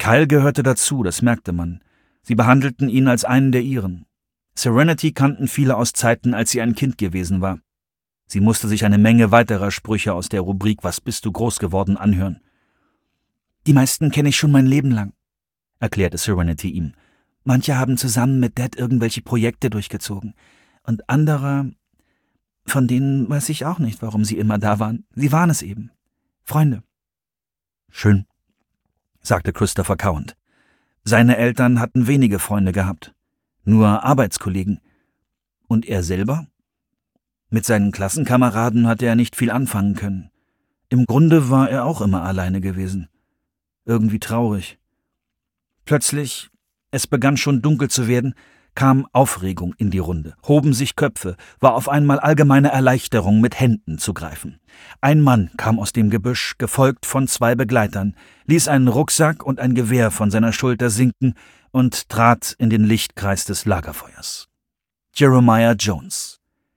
Kyle gehörte dazu, das merkte man. Sie behandelten ihn als einen der ihren. Serenity kannten viele aus Zeiten, als sie ein Kind gewesen war. Sie musste sich eine Menge weiterer Sprüche aus der Rubrik »Was bist du groß geworden« anhören. »Die meisten kenne ich schon mein Leben lang«, erklärte Serenity ihm. »Manche haben zusammen mit Dad irgendwelche Projekte durchgezogen. Und andere, von denen weiß ich auch nicht, warum sie immer da waren. Sie waren es eben. Freunde.« »Schön«, sagte Christopher kauend. Seine Eltern hatten wenige Freunde gehabt, nur Arbeitskollegen. Und er selber? Mit seinen Klassenkameraden hatte er nicht viel anfangen können. Im Grunde war er auch immer alleine gewesen. Irgendwie traurig. Plötzlich, es begann schon dunkel zu werden, kam Aufregung in die Runde, hoben sich Köpfe, war auf einmal allgemeine Erleichterung, mit Händen zu greifen. Ein Mann kam aus dem Gebüsch, gefolgt von 2 Begleitern, ließ einen Rucksack und ein Gewehr von seiner Schulter sinken und trat in den Lichtkreis des Lagerfeuers. Jeremiah Jones.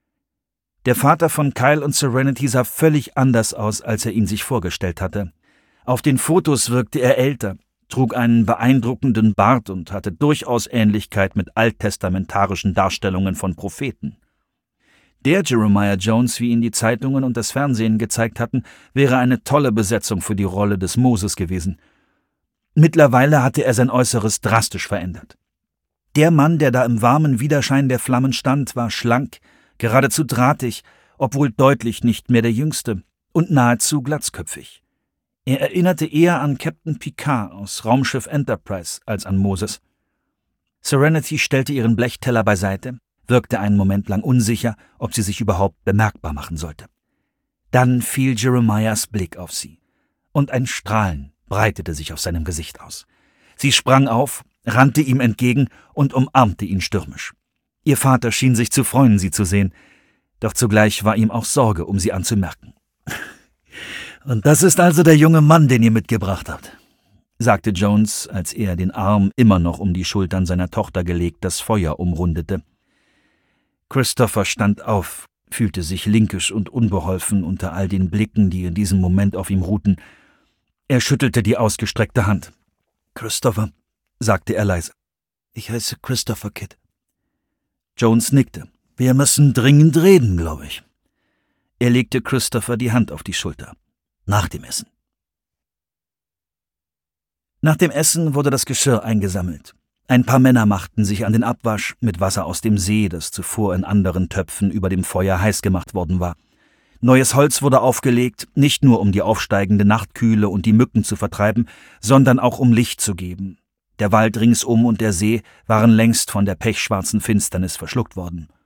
Der Vater von Kyle und Serenity sah völlig anders aus, als er ihn sich vorgestellt hatte. Auf den Fotos wirkte er älter, trug einen beeindruckenden Bart und hatte durchaus Ähnlichkeit mit alttestamentarischen Darstellungen von Propheten. Der Jeremiah Jones, wie ihn die Zeitungen und das Fernsehen gezeigt hatten, wäre eine tolle Besetzung für die Rolle des Moses gewesen. Mittlerweile hatte er sein Äußeres drastisch verändert. Der Mann, der da im warmen Widerschein der Flammen stand, war schlank, geradezu drahtig, obwohl deutlich nicht mehr der Jüngste, und nahezu glatzköpfig. Er erinnerte eher an Captain Picard aus Raumschiff Enterprise als an Moses. Serenity stellte ihren Blechteller beiseite, wirkte einen Moment lang unsicher, ob sie sich überhaupt bemerkbar machen sollte. Dann fiel Jeremiahs Blick auf sie, und ein Strahlen breitete sich auf seinem Gesicht aus. Sie sprang auf, rannte ihm entgegen und umarmte ihn stürmisch. Ihr Vater schien sich zu freuen, sie zu sehen, doch zugleich war ihm auch Sorge, um sie anzumerken. »Und das ist also der junge Mann, den ihr mitgebracht habt«, sagte Jones, als er, den Arm immer noch um die Schultern seiner Tochter gelegt, das Feuer umrundete. Christopher stand auf, fühlte sich linkisch und unbeholfen unter all den Blicken, die in diesem Moment auf ihm ruhten. Er schüttelte die ausgestreckte Hand. »Christopher«, sagte er leise. »Ich heiße Christopher Kidd.« Jones nickte. »Wir müssen dringend reden, glaube ich.« Er legte Christopher die Hand auf die Schulter. »Nach dem Essen.« Nach dem Essen wurde das Geschirr eingesammelt. Ein paar Männer machten sich an den Abwasch mit Wasser aus dem See, das zuvor in anderen Töpfen über dem Feuer heiß gemacht worden war. Neues Holz wurde aufgelegt, nicht nur um die aufsteigende Nachtkühle und die Mücken zu vertreiben, sondern auch um Licht zu geben. Der Wald ringsum und der See waren längst von der pechschwarzen Finsternis verschluckt worden.